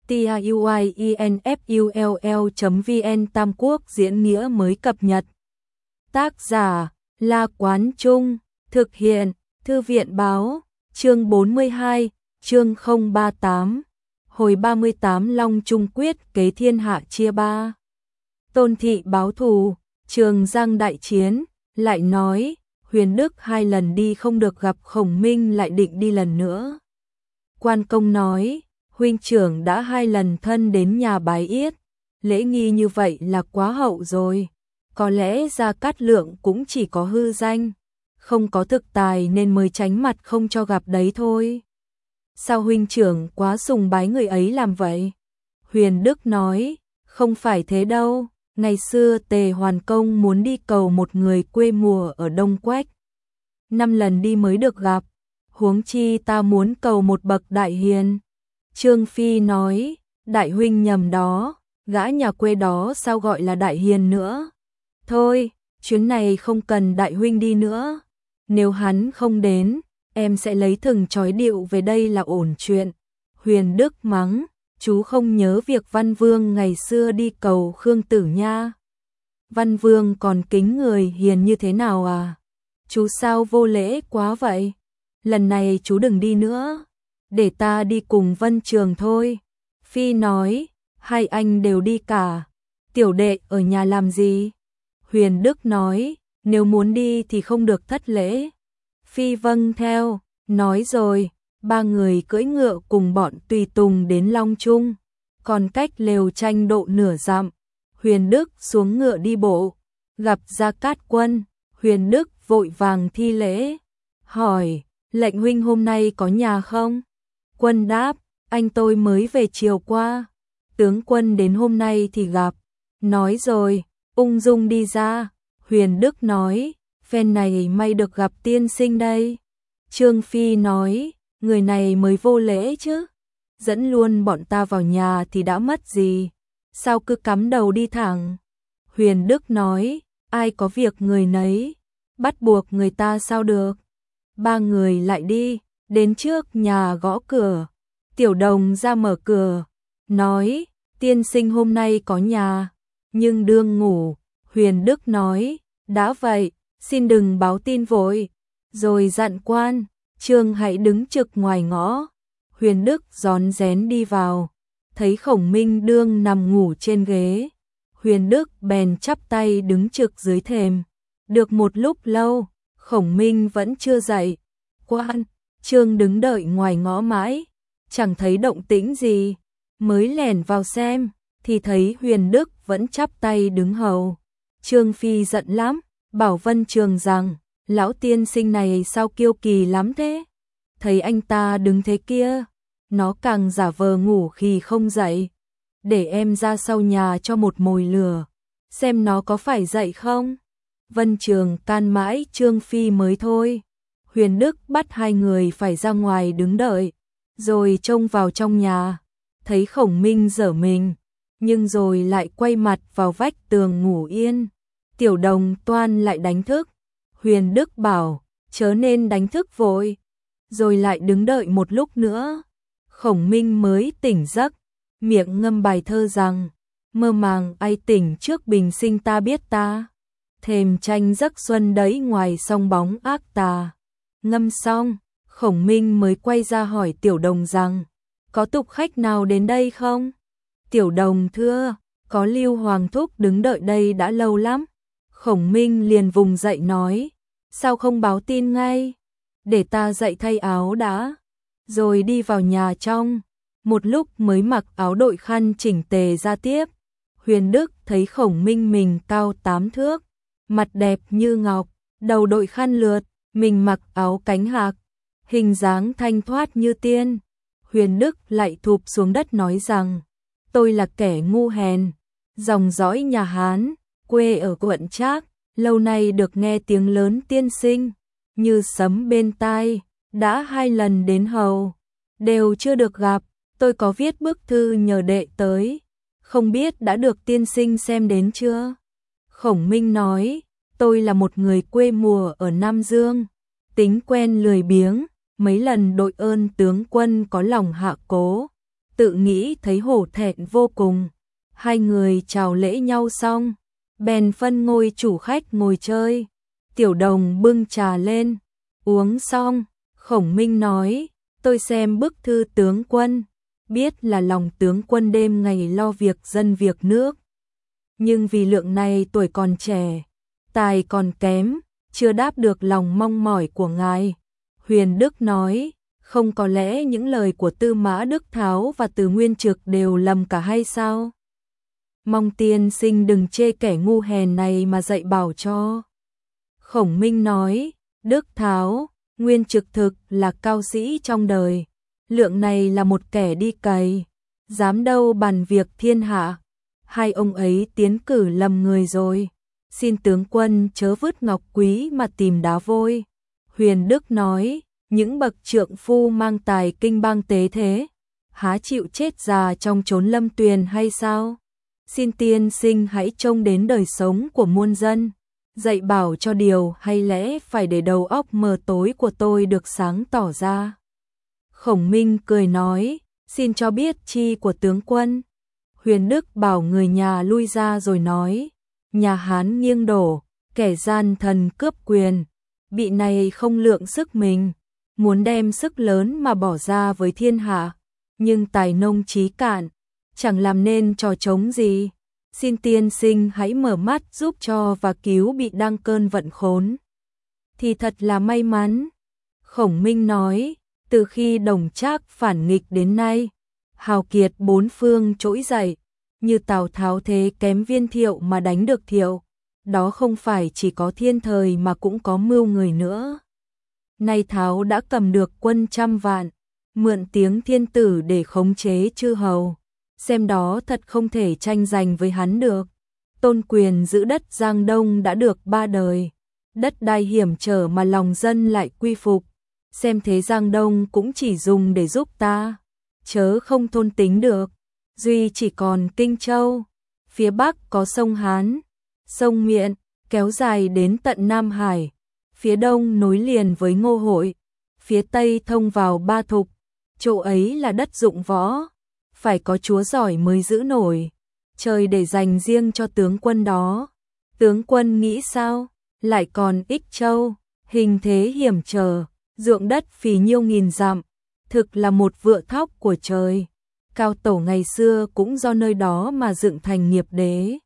tiuinfull.vn Tam Quốc diễn nghĩa mới cập nhật. Tác giả La Quán Trung, thực hiện Thư viện Báo, chương 42, chương 038, hồi 38 Long Trung quyết kế thiên hạ chia ba. Tôn Thị báo thù, Trường Giang đại chiến, lại nói, Huyền Đức 2 lần đi không được gặp Khổng Minh lại định đi lần nữa. Quan Công nói, huynh trưởng đã 2 lần thân đến nhà bái yết, lễ nghi như vậy là quá hậu rồi, có lẽ Gia Cát Lượng cũng chỉ có hư danh, không có thực tài nên mới tránh mặt không cho gặp đấy thôi. Sao huynh trưởng quá sùng bái người ấy làm vậy? Huyền Đức nói, không phải thế đâu, ngày xưa Tề Hoàn Công muốn đi cầu một người quê mùa ở Đông Quách, 5 lần đi mới được gặp, huống chi ta muốn cầu một bậc đại hiền. Trương Phi nói, đại huynh nhầm đó, gã nhà quê đó sao gọi là đại hiền nữa. Thôi, chuyến này không cần đại huynh đi nữa, nếu hắn không đến, em sẽ lấy thừng trói điệu về đây là ổn chuyện. Huyền Đức mắng, chú không nhớ việc Văn Vương ngày xưa đi cầu Khương Tử nha. Văn Vương còn kính người hiền như thế nào à? Chú sao vô lễ quá vậy? Lần này chú đừng đi nữa, để ta đi cùng Vân Trường thôi. Phi nói, 2 anh đều đi cả, tiểu đệ ở nhà làm gì? Huyền Đức nói, nếu muốn đi thì không được thất lễ. Phi vâng theo, nói rồi, 3 người cưỡi ngựa cùng bọn tùy tùng đến Long Trung, còn cách lều tranh độ nửa dặm. Huyền Đức xuống ngựa đi bộ, gặp Gia Cát Quân, Huyền Đức vội vàng thi lễ, hỏi, lệnh huynh hôm nay có nhà không? Quân đáp, anh tôi mới về chiều qua, tướng quân đến hôm nay thì gặp. Nói rồi, ung dung đi ra. Huyền Đức nói, phen này may được gặp tiên sinh đây. Trương Phi nói, người này mới vô lễ chứ, dẫn luôn bọn ta vào nhà thì đã mất gì, sao cứ cắm đầu đi thẳng. Huyền Đức nói, ai có việc người nấy, bắt buộc người ta sao được. 3 người lại đi, đến trước nhà gõ cửa. Tiểu Đồng ra mở cửa, nói, tiên sinh hôm nay có nhà, nhưng đương ngủ. Huyền Đức nói, đã vậy, xin đừng báo tin vội. Rồi dặn quan, Trương hãy đứng trực ngoài ngõ. Huyền Đức rón rén đi vào, thấy Khổng Minh đương nằm ngủ trên ghế. Huyền Đức bèn chắp tay đứng trực dưới thềm. Được một lúc lâu, Khổng Minh vẫn chưa dậy. Quan, Trương đứng đợi ngoài ngõ mãi, chẳng thấy động tĩnh gì, mới lẻn vào xem, thì thấy Huyền Đức vẫn chắp tay đứng hầu. Trương Phi giận lắm, bảo Vân Trường rằng, lão tiên sinh này sao kiêu kỳ lắm thế? Thấy anh ta đứng thế kia, nó càng giả vờ ngủ khi không dậy. Để em ra sau nhà cho một mồi lửa, xem nó có phải dậy không? Vân Trường can mãi Trương Phi mới thôi. Huyền Đức bắt 2 người phải ra ngoài đứng đợi, rồi trông vào trong nhà, thấy Khổng Minh giở mình, nhưng rồi lại quay mặt vào vách tường ngủ yên. Tiểu Đồng toan lại đánh thức, Huyền Đức bảo, chớ nên đánh thức vội, rồi lại đứng đợi một lúc nữa. Khổng Minh mới tỉnh giấc, miệng ngâm bài thơ rằng, mơ màng ai tỉnh trước bình sinh ta biết ta, thềm tranh giấc xuân đấy ngoài song bóng ác tà. Ngâm xong, Khổng Minh mới quay ra hỏi Tiểu Đồng rằng, có tục khách nào đến đây không? Tiểu Đồng thưa, có Lưu Hoàng Thúc đứng đợi đây đã lâu lắm. Khổng Minh liền vùng dậy nói, sao không báo tin ngay? Để ta dậy thay áo đã. Rồi đi vào nhà trong, một lúc mới mặc áo đội khăn chỉnh tề ra tiếp. Huyền Đức thấy Khổng Minh mình cao 8 thước, mặt đẹp như ngọc, đầu đội khăn lượt, mình mặc áo cánh hạc, hình dáng thanh thoát như tiên. Huyền Đức lại thụp xuống đất nói rằng, tôi là kẻ ngu hèn, dòng dõi nhà Hán, quê ở quận Trác, lâu nay được nghe tiếng lớn tiên sinh, như sấm bên tai, đã 2 lần đến hầu, đều chưa được gặp. Tôi có viết bức thư nhờ đệ tới, không biết đã được tiên sinh xem đến chưa? Khổng Minh nói, tôi là một người quê mùa ở Nam Dương, tính quen lười biếng, mấy lần đội ơn tướng quân có lòng hạ cố, tự nghĩ thấy hổ thẹn vô cùng. Hai người chào lễ nhau xong, bèn phân ngôi chủ khách ngồi chơi. Tiểu Đồng bưng trà lên, uống xong, Khổng Minh nói, tôi xem bức thư tướng quân, biết là lòng tướng quân đêm ngày lo việc dân việc nước. Nhưng vì lượng này tuổi còn trẻ, tài còn kém, chưa đáp được lòng mong mỏi của ngài. Huyền Đức nói, không có lẽ những lời của Tư Mã Đức Tháo và Từ Nguyên Trực đều lầm cả hay sao? Mong tiên sinh đừng chê kẻ ngu hèn này mà dạy bảo cho. Khổng Minh nói, Đức Tháo, Nguyên Trực thực là cao sĩ trong đời, lượng này là một kẻ đi cày, dám đâu bàn việc thiên hạ. Hai ông ấy tiến cử lầm người rồi, xin tướng quân chớ vứt ngọc quý mà tìm đá vôi. Huyền Đức nói, những bậc trượng phu mang tài kinh bang tế thế, há chịu chết già trong chốn lâm tuyền hay sao? Xin tiên sinh hãy trông đến đời sống của muôn dân, dạy bảo cho điều hay lẽ phải để đầu óc mờ tối của tôi được sáng tỏ ra. Khổng Minh cười nói, xin cho biết chi của tướng quân. Huyền Đức bảo người nhà lui ra rồi nói, nhà Hán nghiêng đổ, kẻ gian thần cướp quyền, bị này không lượng sức mình, muốn đem sức lớn mà bỏ ra với thiên hạ, nhưng tài nông trí cạn, chẳng làm nên trò trống gì. Xin tiên sinh hãy mở mắt giúp cho và cứu bị đang cơn vận khốn. Thì thật là may mắn. Khổng Minh nói, từ khi Đồng Trác phản nghịch đến nay, hào kiệt bốn phương trỗi dậy, như Tào Tháo thế kém Viên Thiệu mà đánh được Thiệu, đó không phải chỉ có thiên thời mà cũng có mưu người nữa. Nay Tháo đã cầm được quân 100 vạn, mượn tiếng thiên tử để khống chế chư hầu, xem đó thật không thể tranh giành với hắn được. Tôn Quyền giữ đất Giang Đông đã được 3 đời, đất đai hiểm trở mà lòng dân lại quy phục, xem thế Giang Đông cũng chỉ dùng để giúp ta, chớ không thôn tính được. Duy chỉ còn Kinh Châu, phía Bắc có sông Hán, sông Miện, kéo dài đến tận Nam Hải, phía Đông nối liền với Ngô Hội, phía Tây thông vào Ba Thục, chỗ ấy là đất dụng võ, phải có chúa giỏi mới giữ nổi, trời để dành riêng cho tướng quân đó. Tướng quân nghĩ sao? Lại còn Ích Châu, hình thế hiểm trở, ruộng đất phì nhiêu nghìn dặm, thực là một vựa thóc của trời. Cao tổ ngày xưa cũng do nơi đó mà dựng thành nghiệp đế.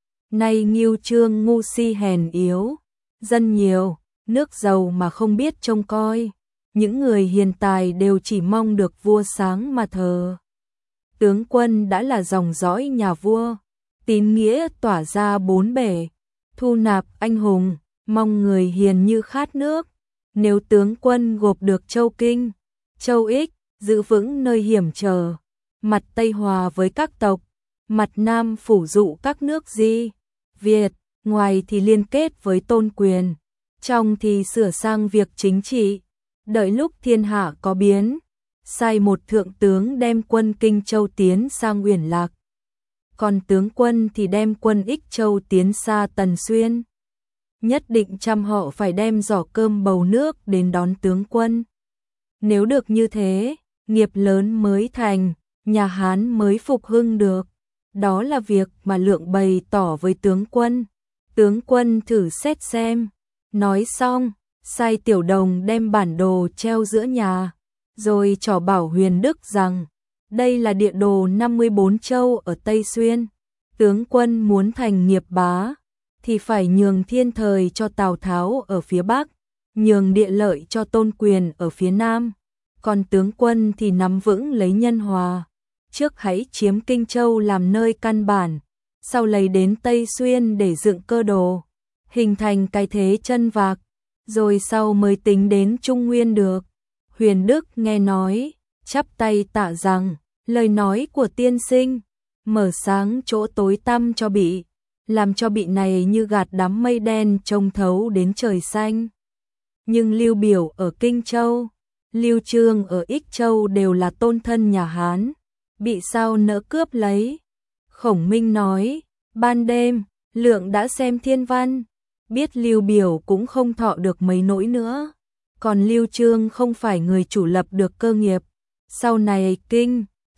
Nay Ngưu Trương ngu si hèn yếu, dân nhiều, nước giàu mà không biết trông coi, những người hiền tài đều chỉ mong được vua sáng mà thờ. Tướng quân đã là dòng dõi nhà vua, tín nghĩa tỏa ra bốn bể, thu nạp anh hùng, mong người hiền như khát nước. Nếu tướng quân gộp được Châu Kinh, Châu Ích, giữ vững nơi hiểm trở, mặt Tây hòa với các tộc, mặt Nam phủ dụ các nước Di, Việt, ngoài thì liên kết với Tôn Quyền, trong thì sửa sang việc chính trị, đợi lúc thiên hạ có biến, sai một thượng tướng đem quân Kinh Châu tiến sang Uyển Lạc, còn tướng quân thì đem quân Ích Châu tiến xa Tần Xuyên. Nhất định trăm họ phải đem giỏ cơm bầu nước đến đón tướng quân. Nếu được như thế, nghiệp lớn mới thành, nhà Hán mới phục hưng được. Đó là việc mà Lượng bày tỏ với tướng quân. Tướng quân thử xét xem. Nói xong, sai Tiểu Đồng đem bản đồ treo giữa nhà, rồi trỏ bảo Huyền Đức rằng, đây là địa đồ 54 châu ở Tây Xuyên. Tướng quân muốn thành nghiệp bá, thì phải nhường thiên thời cho Tào Tháo ở phía Bắc, nhường địa lợi cho Tôn Quyền ở phía Nam, còn tướng quân thì nắm vững lấy Nhân Hòa. Trước hãy chiếm Kinh Châu làm nơi căn bản, sau lấy đến Tây Xuyên để dựng cơ đồ, hình thành cái thế chân vạc, rồi sau mới tính đến Trung Nguyên được. Huyền Đức nghe nói, chắp tay tạ rằng, lời nói của tiên sinh, mở sáng chỗ tối tăm cho bị, làm cho bị này như gạt đám mây đen trông thấu đến trời xanh. Nhưng Lưu Biểu ở Kinh Châu, Lưu Trương ở Ích Châu đều là tôn thân nhà Hán, bị sao nỡ cướp lấy. Khổng Minh nói, ban đêm, Lượng đã xem thiên văn, biết Lưu Biểu cũng không thọ được mấy nỗi nữa, còn Lưu Trương không phải người chủ lập được cơ nghiệp, sau này Kinh,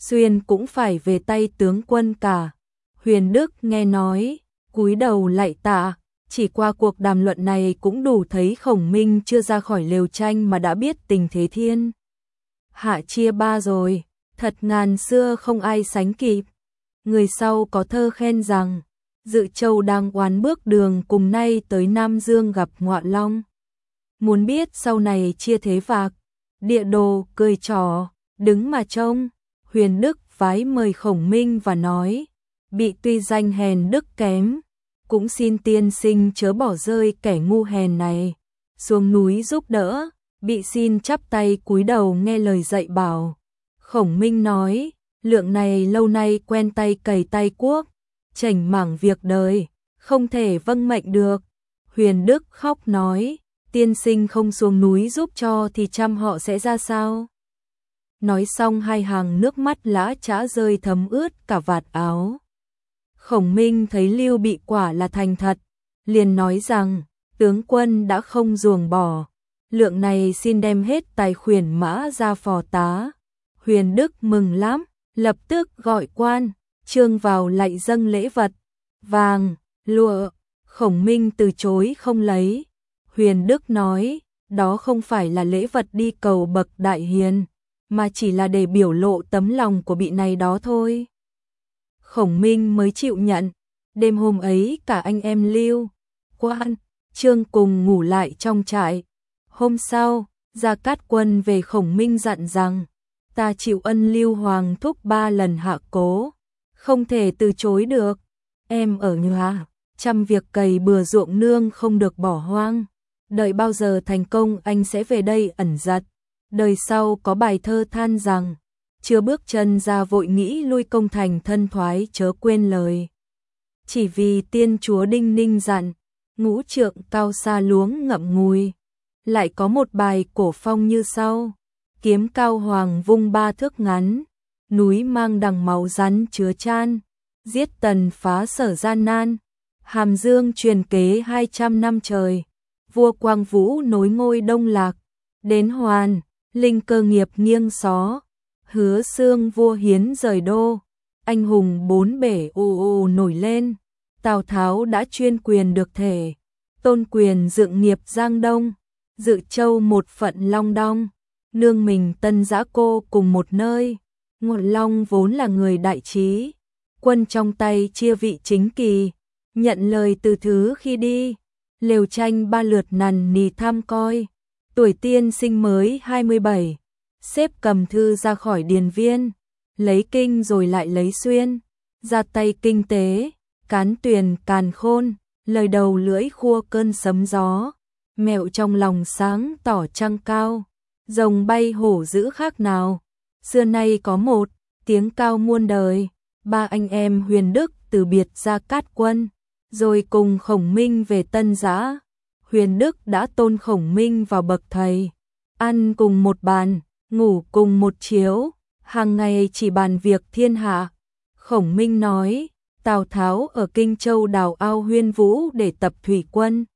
xuyên cũng phải về tay tướng quân cả. Huyền Đức nghe nói, cúi đầu lạy tạ, chỉ qua cuộc đàm luận này cũng đủ thấy Khổng Minh chưa ra khỏi lều tranh mà đã biết tình thế thiên hạ chia ba rồi, thật ngàn xưa không ai sánh kịp. Người sau có thơ khen rằng, Dự Châu đang oán bước đường cùng nay tới Nam Dương gặp Ngọa Long. Muốn biết sau này chia thế vạc, địa đồ cười trò, đứng mà trông. Huyền Đức vái mời Khổng Minh và nói, bị tuy danh hèn đức kém, cũng xin tiên sinh chớ bỏ rơi kẻ ngu hèn này, xuống núi giúp đỡ. Bị xin chắp tay cúi đầu nghe lời dạy bảo. Khổng Minh nói, lượng này lâu nay quen tay cày tay cuốc, chảnh mảng việc đời, không thể vâng mệnh được. Huyền Đức khóc nói, tiên sinh không xuống núi giúp cho thì trăm họ sẽ ra sao? Nói xong hai hàng nước mắt lã chã rơi thấm ướt cả vạt áo. Khổng Minh thấy Lưu Bị quả là thành thật, liền nói rằng, tướng quân đã không ruồng bỏ, lượng này xin đem hết tài khuyển mã ra phò tá. Huyền Đức mừng lắm, lập tức gọi quan, trương vào lạy dâng lễ vật, vàng, lụa. Khổng Minh từ chối không lấy. Huyền Đức nói, đó không phải là lễ vật đi cầu bậc đại hiền, mà chỉ là để biểu lộ tấm lòng của vị này đó thôi. Khổng Minh mới chịu nhận. Đêm hôm ấy cả anh em Lưu, Quan, Trương cùng ngủ lại trong trại. Hôm sau, Gia Cát Quân về Khổng Minh dặn rằng, ta chịu ân Lưu Hoàng thúc 3 lần hạ cố, không thể từ chối được. Em ở nhà, chăm việc cày bừa ruộng nương không được bỏ hoang. Đợi bao giờ thành công anh sẽ về đây ẩn giật. Đời sau có bài thơ than rằng, chưa bước chân ra vội nghĩ lui công thành thân thoái chớ quên lời. Chỉ vì tiên chúa Đinh Ninh dặn, ngũ trượng cao xa luống ngậm ngùi. Lại có một bài cổ phong như sau, kiếm cao hoàng vung 3 thước ngắn, núi mang đằng máu rắn chứa chan, giết tần phá sở gian nan, hàm dương truyền kế 200 năm trời, vua Quang Vũ nối ngôi Đông Lạc, đến Hoàn, linh cơ nghiệp nghiêng xó, Hứa Xương vua Hiến rời đô, anh hùng 4 bể ù ù nổi lên, Tào Tháo đã chuyên quyền được thể, tôn quyền dựng nghiệp Giang Đông, Dự Châu một phận Long Đong, nương mình Tân Giã Cô cùng một nơi. Ngọa Long vốn là người đại trí, quân trong tay chia vị chính kỳ, nhận lời từ thứ khi đi, lều tranh 3 lượt nằn nì tham coi. Tuổi tiên sinh mới 27, xếp cầm thư ra khỏi điền viên, lấy kinh rồi lại lấy xuyên, ra tay kinh tế, cán tuyền càn khôn, lời đầu lưỡi khua cơn sấm gió. Mẹo trong lòng sáng tỏ trăng cao, rồng bay hổ dữ khác nào. Xưa nay có một, tiếng cao muôn đời. 3 anh em Huyền Đức từ biệt Gia Cát Quân, rồi cùng Khổng Minh về Tân Giã. Huyền Đức đã tôn Khổng Minh vào bậc thầy, ăn cùng một bàn, ngủ cùng một chiếu, hàng ngày chỉ bàn việc thiên hạ. Khổng Minh nói, Tào Tháo ở Kinh Châu đào ao Huyên Vũ để tập thủy quân,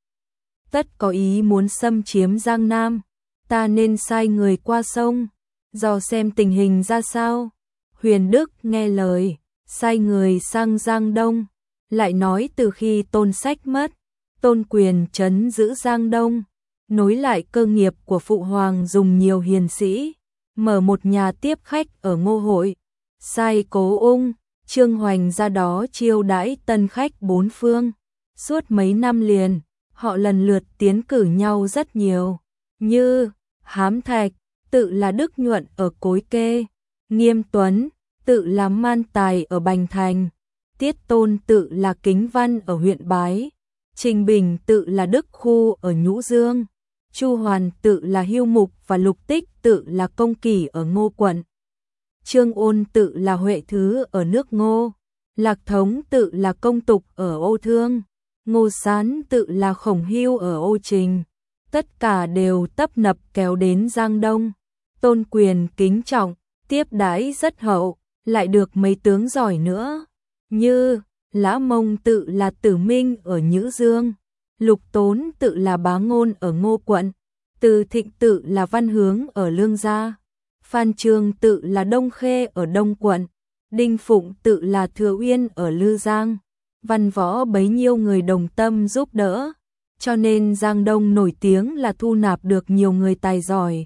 tất có ý muốn xâm chiếm Giang Nam, ta nên sai người qua sông, dò xem tình hình ra sao. Huyền Đức nghe lời, sai người sang Giang Đông, lại nói từ khi Tôn Sách mất, Tôn Quyền trấn giữ Giang Đông, nối lại cơ nghiệp của phụ hoàng dùng nhiều hiền sĩ, mở một nhà tiếp khách ở Ngô Hội, sai Cố Ung, Trương Hoành ra đó chiêu đãi tân khách 4 phương. Suốt mấy năm liền, họ lần lượt tiến cử nhau rất nhiều, như Hám Thạch, tự là Đức Nhuận ở Cối Kê, Nghiêm Tuấn, tự là Man Tài ở Bành Thành, Tiết Tôn tự là Kính Văn ở huyện Bái, Trình Bình tự là Đức Khu ở Nhũ Dương, Chu Hoàn tự là Hưu Mục và Lục Tích tự là Công Kỷ ở Ngô Quận, Trương Ôn tự là Huệ Thứ ở nước Ngô, Lạc Thống tự là Công Tục ở Ô Thương, Ngô Sán tự là Khổng Hưu ở Ô Trình. Tất cả đều tấp nập kéo đến Giang Đông. Tôn Quyền kính trọng, tiếp đãi rất hậu, lại được mấy tướng giỏi nữa, như Lã Mông tự là Tử Minh ở Nhữ Dương, Lục Tốn tự là Bá Ngôn ở Ngô Quận, Từ Thịnh tự là Văn Hướng ở Lương Gia, Phan Trường tự là Đông Khê ở Đông quận, Đinh Phụng tự là Thừa Uyên ở Lư Giang. Văn võ bấy nhiêu người đồng tâm giúp đỡ, cho nên Giang Đông nổi tiếng là thu nạp được nhiều người tài giỏi.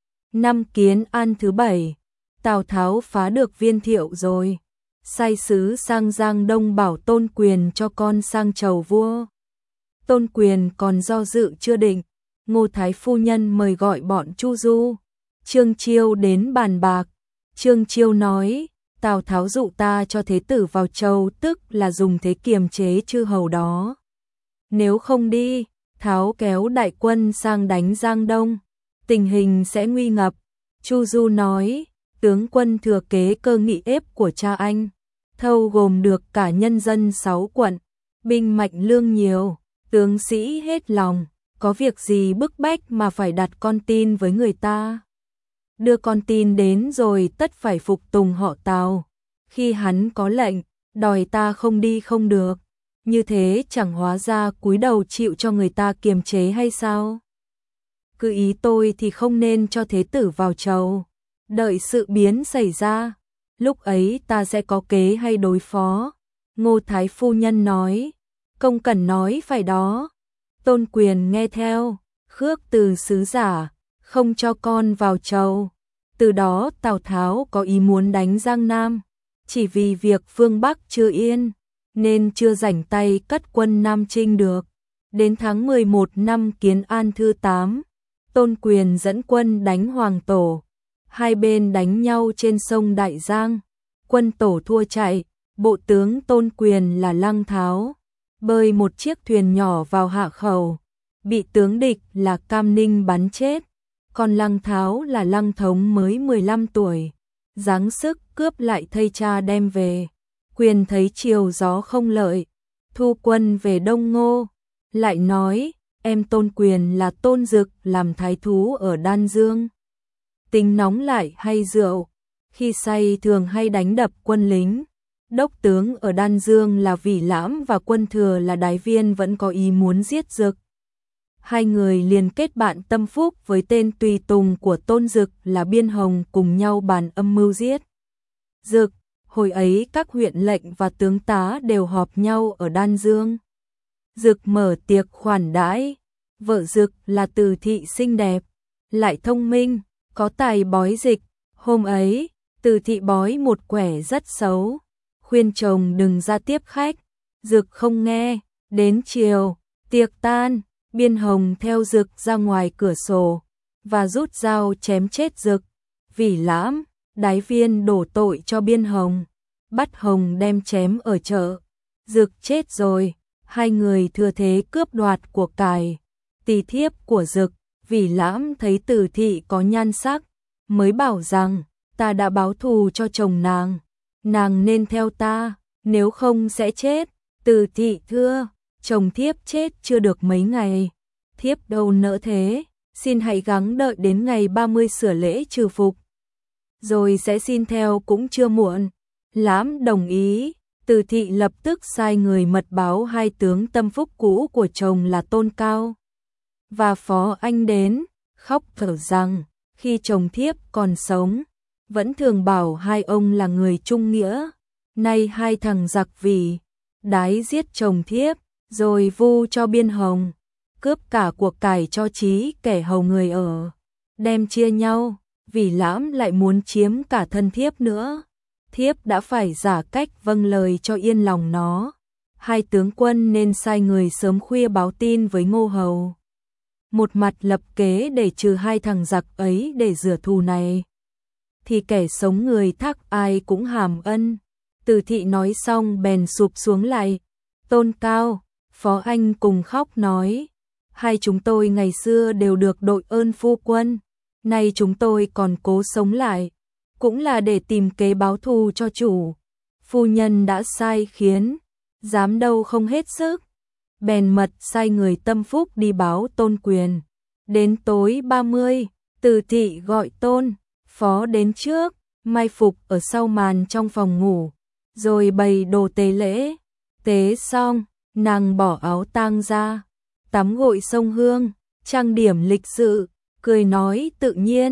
Năm Kiến An thứ 7, Tào Tháo phá được Viên Thiệu rồi, sai sứ sang Giang Đông bảo Tôn Quyền cho con sang chầu vua. Tôn Quyền còn do dự chưa định, Ngô Thái phu nhân mời gọi bọn Chu Du, Trương Chiêu đến bàn bạc. Trương Chiêu nói, Tào Tháo dụ ta cho thế tử vào châu, tức là dùng thế kiềm chế chư hầu đó. Nếu không đi, Tháo kéo đại quân sang đánh Giang Đông, tình hình sẽ nguy ngập. Chu Du nói, tướng quân thừa kế cơ nghị ép của cha anh, thâu gồm được cả nhân dân 6 quận, binh mạnh lương nhiều, tướng sĩ hết lòng, có việc gì bức bách mà phải đặt con tin với người ta. Đưa con tin đến rồi tất phải phục tùng họ Tào, khi hắn có lệnh, đòi ta không đi không được, như thế chẳng hóa ra cúi đầu chịu cho người ta kiềm chế hay sao? Cứ ý tôi thì không nên cho thế tử vào chầu, đợi sự biến xảy ra, lúc ấy ta sẽ có kế hay đối phó. Ngô Thái phu nhân nói, công cẩn nói phải đó. Tôn Quyền nghe theo, khước từ sứ giả, không cho con vào chầu. Từ đó Tào Tháo có ý muốn đánh Giang Nam, chỉ vì việc phương Bắc chưa yên, nên chưa rảnh tay cất quân Nam Chinh được. Đến tháng 11 năm Kiến An thứ 8, Tôn Quyền dẫn quân đánh Hoàng Tổ, hai bên đánh nhau trên sông Đại Giang, quân Tổ thua chạy, bộ tướng Tôn Quyền là Lăng Tháo, bơi một chiếc thuyền nhỏ vào hạ khẩu, bị tướng địch là Cam Ninh bắn chết, còn Lăng Tháo là Lăng Thống mới 15 tuổi, giáng sức cướp lại thây cha đem về. Quyền thấy chiều gió không lợi, thu quân về Đông Ngô, lại nói, em Tôn Quyền là Tôn Dực làm thái thú ở Đan Dương. Tính nóng lại hay rượu, khi say thường hay đánh đập quân lính. Đốc tướng ở Đan Dương là Vỉ Lãm và quân thừa là Đái Viên vẫn có ý muốn giết Dực. Hai người liền kết bạn tâm phúc với tên tùy tùng của Tôn Dực là Biên Hồng, cùng nhau bàn âm mưu giết Dực. Hồi ấy các huyện lệnh và tướng tá đều họp nhau ở Đan Dương. Dực mở tiệc khoản đãi, vợ Dực là Từ Thị xinh đẹp, lại thông minh, có tài bói dịch. Hôm ấy, Từ Thị bói một quẻ rất xấu, khuyên chồng đừng ra tiếp khách, Dực không nghe. Đến chiều, tiệc tan, Biên Hồng theo Dực ra ngoài cửa sổ và rút dao chém chết Dực. Vỉ Lãm, Đái Viên đổ tội cho Biên Hồng, bắt Hồng đem chém ở chợ. Dực chết rồi, hai người thừa thế cướp đoạt của cải. Tỳ thiếp của Dực, Vỉ Lãm thấy Từ Thị có nhan sắc, mới bảo rằng, ta đã báo thù cho chồng nàng nên theo ta, nếu không sẽ chết. Từ Thị thưa, chồng thiếp chết chưa được mấy ngày, thiếp đâu nỡ thế, xin hãy gắng đợi đến ngày 30 sửa lễ trừ phục, rồi sẽ xin theo cũng chưa muộn. Lãm đồng ý. Từ Thị lập tức sai người mật báo hai tướng tâm phúc cũ của chồng là Tôn Cao và Phó Anh đến, khóc thở rằng khi chồng thiếp còn sống, vẫn thường bảo hai ông là người trung nghĩa, nay hai thằng giặc Vỉ, Đái giết chồng thiếp, rồi vu cho Biên Hồng, cướp cả cuộc cải cho Chí kẻ hầu người ở, đem chia nhau. Vỉ Lãm lại muốn chiếm cả thân thiếp nữa, thiếp đã phải giả cách vâng lời cho yên lòng nó. Hai tướng quân nên sai người sớm khuya báo tin với Ngô Hầu, một mặt lập kế để trừ hai thằng giặc ấy để rửa thù này, thì kẻ sống người thác ai cũng hàm ân. Từ Thị nói xong bèn sụp xuống lại. Tôn Cao, Phó Anh cùng khóc nói, hai chúng tôi ngày xưa đều được đội ơn phu quân, nay chúng tôi còn cố sống lại, cũng là để tìm kế báo thù cho chủ. Phu nhân đã sai khiến, dám đâu không hết sức. Bèn mật sai người tâm phúc đi báo Tôn Quyền. Đến tối 30, Từ Thị gọi Tôn, Phó đến trước, mai phục ở sau màn trong phòng ngủ, rồi bày đồ tế lễ. Tế xong, nàng bỏ áo tang ra, tắm gội sông Hương, trang điểm lịch sự, cười nói tự nhiên.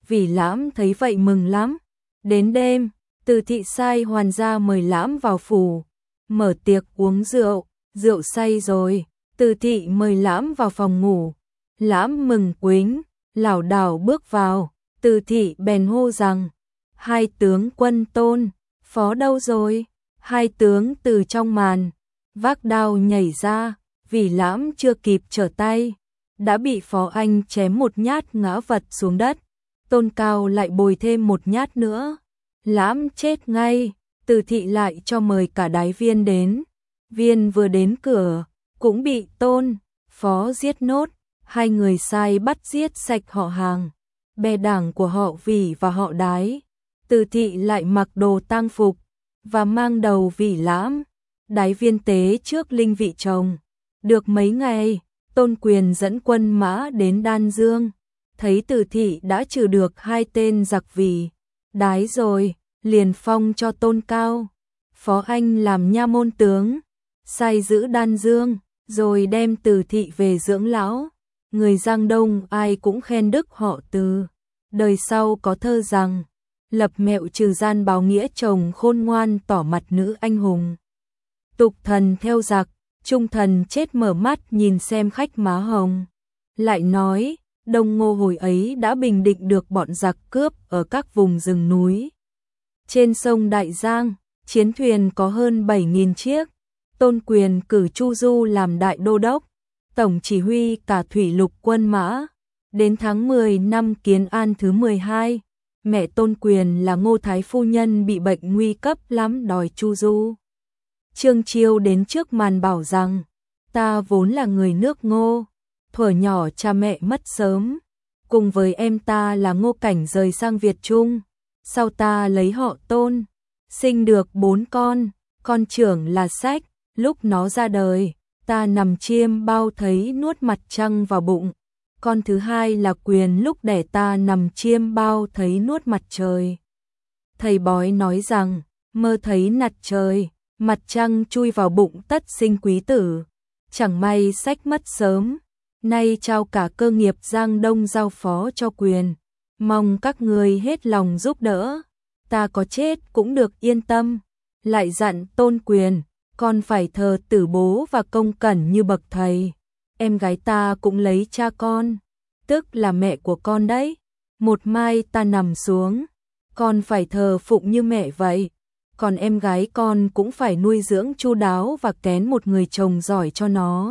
Vì Lãm thấy vậy mừng lắm. Đến đêm, Từ thị sai hoàn gia mời Lãm vào phủ, mở tiệc uống rượu, rượu say rồi, Từ thị mời Lãm vào phòng ngủ. Lãm mừng quính, lảo đảo bước vào, Từ thị bèn hô rằng: "Hai tướng quân Tôn, Phó đâu rồi?" Hai tướng từ trong màn vác đao nhảy ra, vì Lãm chưa kịp trở tay, đã bị Phó Anh chém một nhát ngã vật xuống đất. Tôn Cao lại bồi thêm một nhát nữa, Lãm chết ngay. Từ thị lại cho mời cả Đái Viên đến. Viên vừa đến cửa, cũng bị Tôn, Phó giết nốt. Hai người sai bắt giết sạch họ hàng, bè đảng của họ Vỉ và họ Đái. Từ thị lại mặc đồ tang phục và mang đầu Vỉ Lãm. Đái Viên tế trước linh vị chồng. Được mấy ngày, Tôn Quyền dẫn quân mã đến Đan Dương, thấy Từ thị đã trừ được hai tên giặc Vỉ, Đái rồi, liền phong cho Tôn Cao, Phó Anh làm nha môn tướng, sai giữ Đan Dương, rồi đem Từ thị về dưỡng lão. Người Giang Đông ai cũng khen đức họ Từ. Đời sau có thơ rằng: lập mẹo trừ gian báo nghĩa chồng khôn ngoan tỏ mặt nữ anh hùng. Tục thần theo giặc, trung thần chết mở mắt nhìn xem khách má hồng. Lại nói, Đông Ngô hồi ấy đã bình định được bọn giặc cướp ở các vùng rừng núi. Trên sông Đại Giang, chiến thuyền có hơn 7.000 chiếc. Tôn Quyền cử Chu Du làm đại đô đốc, tổng chỉ huy cả thủy lục quân mã. Đến tháng 10 năm Kiến An thứ 12, mẹ Tôn Quyền là Ngô Thái Phu Nhân bị bệnh nguy cấp lắm đòi Chu Du. Trương Chiêu đến trước màn bảo rằng: ta vốn là người nước Ngô, thuở nhỏ cha mẹ mất sớm, cùng với em ta là Ngô Cảnh rời sang Việt Trung, sau ta lấy họ Tôn, sinh được 4 con trưởng là Sách, lúc nó ra đời, ta nằm chiêm bao thấy nuốt mặt trăng vào bụng, con thứ hai là Quyền, lúc đẻ ta nằm chiêm bao thấy nuốt mặt trời. Thầy bói nói rằng, mơ thấy nặt trời, mặt trăng chui vào bụng tất sinh quý tử, chẳng may Sách mất sớm, nay trao cả cơ nghiệp Giang Đông giao phó cho Quyền, mong các người hết lòng giúp đỡ, ta có chết cũng được yên tâm. Lại dặn Tôn Quyền, con phải thờ tử bố và công cẩn như bậc thầy, em gái ta cũng lấy cha con, tức là mẹ của con đấy, một mai ta nằm xuống, con phải thờ phụng như mẹ vậy, còn em gái con cũng phải nuôi dưỡng chu đáo và kén một người chồng giỏi cho nó.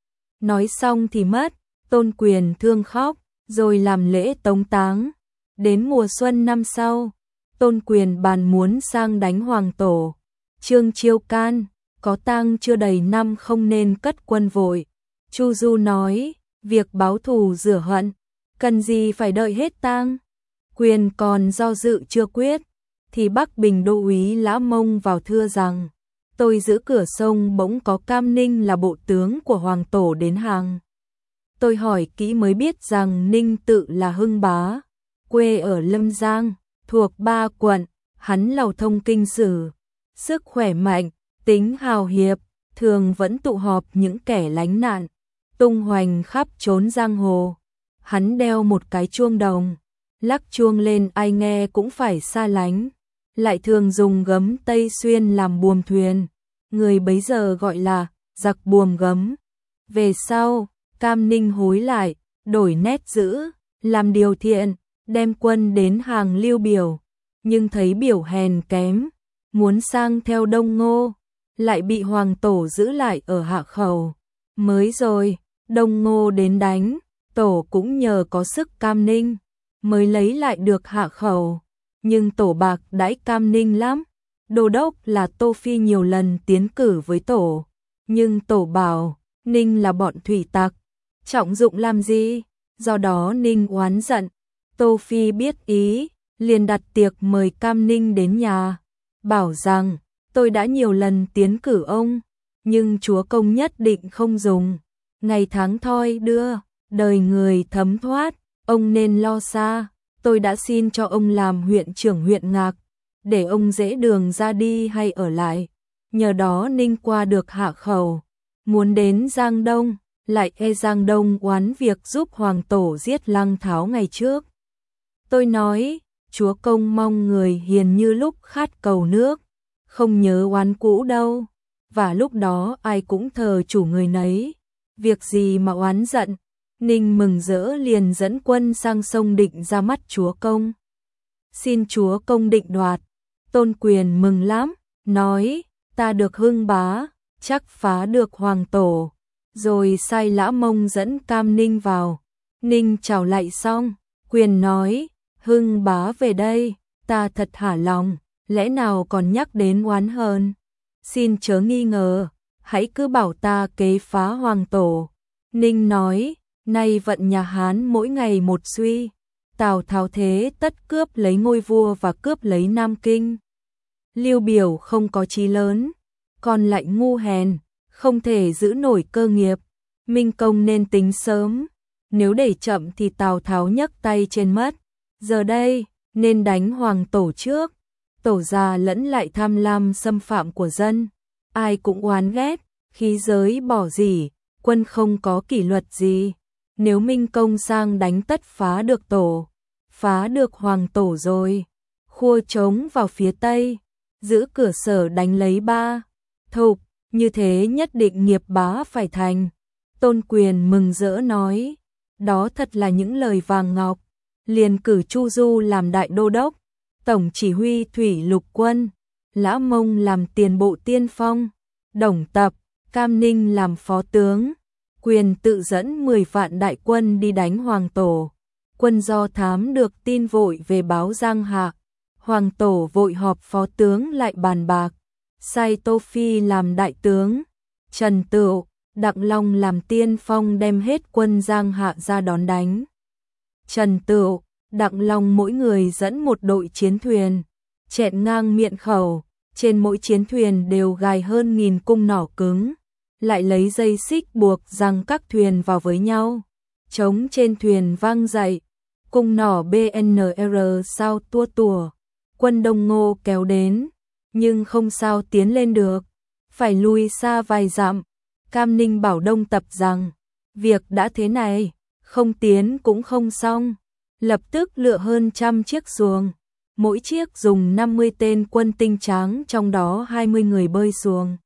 Nói xong thì mất, Tôn Quyền thương khóc, rồi làm lễ tống táng. Đến mùa xuân năm sau, Tôn Quyền bàn muốn sang đánh Hoàng Tổ. Trương Chiêu can, có tang chưa đầy năm không nên cất quân vội. Chu Du nói, việc báo thù rửa hận, cần gì phải đợi hết tang. Quyền còn do dự chưa quyết, thì Bắc Bình đô úy Lã Mông vào thưa rằng, tôi giữ cửa sông bỗng có Cam Ninh là bộ tướng của Hoàng Tổ đến hàng. Tôi hỏi kỹ mới biết rằng Ninh tự là Hưng Bá, quê ở Lâm Giang, thuộc 3 quận, hắn lầu thông kinh sử, sức khỏe mạnh, tính hào hiệp, thường vẫn tụ họp những kẻ lánh nạn, tung hoành khắp chốn giang hồ. Hắn đeo một cái chuông đồng, lắc chuông lên ai nghe cũng phải xa lánh, lại thường dùng gấm Tây Xuyên làm buồm thuyền, người bấy giờ gọi là giặc buồm gấm. Về sau, Cam Ninh hối lại, đổi nét dữ, làm điều thiện, đem quân đến hàng Lưu Biểu, nhưng thấy Biểu hèn kém, muốn sang theo Đông Ngô, lại bị Hoàng Tổ giữ lại ở Hạ Khẩu. Mới rồi, Đông Ngô đến đánh, Tổ cũng nhờ có sức Cam Ninh, mới lấy lại được Hạ Khẩu, nhưng Tổ bạc đãi Cam Ninh lắm. Đô đốc là Tô Phi nhiều lần tiến cử với Tổ, nhưng Tổ bảo Ninh là bọn thủy tặc, trọng dụng làm gì, do đó Ninh oán giận. Tô Phi biết ý, liền đặt tiệc mời Cam Ninh đến nhà, bảo rằng, tôi đã nhiều lần tiến cử ông, nhưng chúa công nhất định không dùng, ngày tháng thoi đưa, đời người thấm thoát, ông nên lo xa, tôi đã xin cho ông làm huyện trưởng huyện Ngạc, để ông dễ đường ra đi hay ở lại, nhờ đó Ninh qua được Hạ Khẩu, muốn đến Giang Đông, lại e Giang Đông oán việc giúp Hoàng Tổ giết Lăng Tháo ngày trước. Tôi nói, chúa công mong người hiền như lúc khát cầu nước, không nhớ oán cũ đâu, và lúc đó ai cũng thờ chủ người nấy, việc gì mà oán giận. Ninh mừng rỡ liền dẫn quân sang sông định ra mắt chúa công. Xin chúa công định đoạt. Tôn Quyền mừng lắm, nói, ta được Hưng bá, chắc phá được hoàng tổ. Rồi sai Lã Mông dẫn Cam Ninh vào. Ninh chào lại xong, Quyền nói, Hưng bá về đây, ta thật hả lòng, lẽ nào còn nhắc đến oán hờn. Xin chớ nghi ngờ, hãy cứ bảo ta kế phá hoàng tổ. Ninh nói, nay vận nhà Hán mỗi ngày một suy, Tào Tháo thế tất cướp lấy ngôi vua và cướp lấy Nam Kinh. Lưu Biểu không có chí lớn, còn lại ngu hèn, không thể giữ nổi cơ nghiệp. Minh công nên tính sớm, nếu để chậm thì Tào Tháo nhấc tay trên mất. Giờ đây, nên đánh hoàng tổ trước. Tổ già lẫn lại tham lam xâm phạm của dân, ai cũng oán ghét, khí giới bỏ dỉ, quân không có kỷ luật gì. Nếu Minh công sang đánh tất phá được tổ, phá được hoàng tổ rồi, khua trống vào phía tây, giữ cửa Sở đánh lấy Ba Thục, như thế nhất định nghiệp bá phải thành. Tôn Quyền mừng rỡ nói, đó thật là những lời vàng ngọc, liền cử Chu Du làm đại đô đốc, tổng chỉ huy thủy lục quân, Lã Mông làm tiền bộ tiên phong, Đồng Tập, Cam Ninh làm phó tướng. Quyền tự dẫn 10 vạn đại quân đi đánh hoàng tổ. Quân Do Thám được tin vội về báo Giang Hạ. Hoàng tổ vội họp phó tướng lại bàn bạc, sai Tô Phi làm đại tướng, Trần Tựu, Đặng Long làm tiên phong đem hết quân Giang Hạ ra đón đánh. Trần Tựu, Đặng Long mỗi người dẫn một đội chiến thuyền, chẹn ngang miệng khẩu, trên mỗi chiến thuyền đều gài hơn 1000 cung nỏ cứng, lại lấy dây xích buộc rằng các thuyền vào với nhau. Trống trên thuyền vang dậy, cung nỏ BNR sao tua tủa, quân Đông Ngô kéo đến, nhưng không sao tiến lên được, phải lùi xa vài dặm. Cam Ninh bảo Đông Tập rằng, việc đã thế này, không tiến cũng không xong, lập tức lựa hơn 100 chiếc xuồng, mỗi chiếc dùng 50 tên quân tinh tráng, trong đó 20 người bơi xuồng,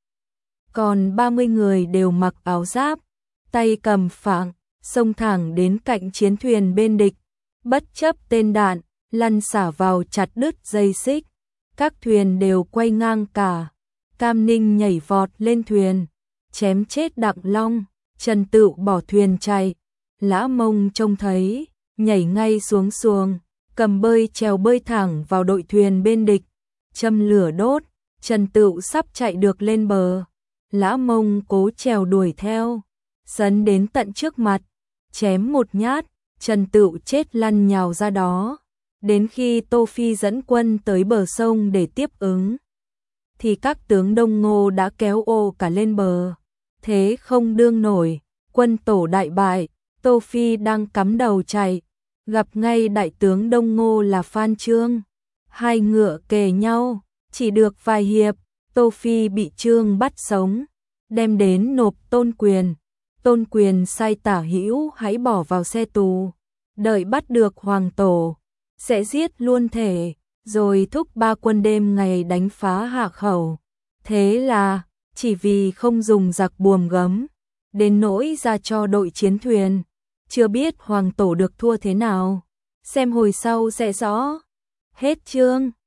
còn 30 người đều mặc áo giáp, tay cầm phạng, xông thẳng đến cạnh chiến thuyền bên địch, bất chấp tên đạn, lăn xả vào chặt đứt dây xích, các thuyền đều quay ngang cả. Cam Ninh nhảy vọt lên thuyền, chém chết Đặng Long, Trần Tựu bỏ thuyền chạy. Lã Mông trông thấy, nhảy ngay xuống xuồng, cầm bơi chèo bơi thẳng vào đội thuyền bên địch, châm lửa đốt. Trần Tựu sắp chạy được lên bờ, Lã Mông cố chèo đuổi theo, sấn đến tận trước mặt, chém một nhát, Trần Tựu chết lăn nhào ra đó. Đến khi Tô Phi dẫn quân tới bờ sông để tiếp ứng, thì các tướng Đông Ngô đã kéo ô cả lên bờ, thế không đương nổi, quân tổ đại bại. Tô Phi đang cắm đầu chạy, gặp ngay đại tướng Đông Ngô là Phan Chương, hai ngựa kề nhau, chỉ được vài hiệp, Tô Phi bị Chương bắt sống, đem đến nộp Tôn Quyền. Tôn Quyền sai Tả Hữu hãy bỏ vào xe tù, đợi bắt được hoàng tổ, sẽ giết luôn thể, rồi thúc 3 quân đêm ngày đánh phá Hạ Khẩu. Thế là, chỉ vì không dùng giặc buồm gấm, đến nỗi ra cho đội chiến thuyền, chưa biết hoàng tổ được thua thế nào. Xem hồi sau sẽ rõ. Hết chương.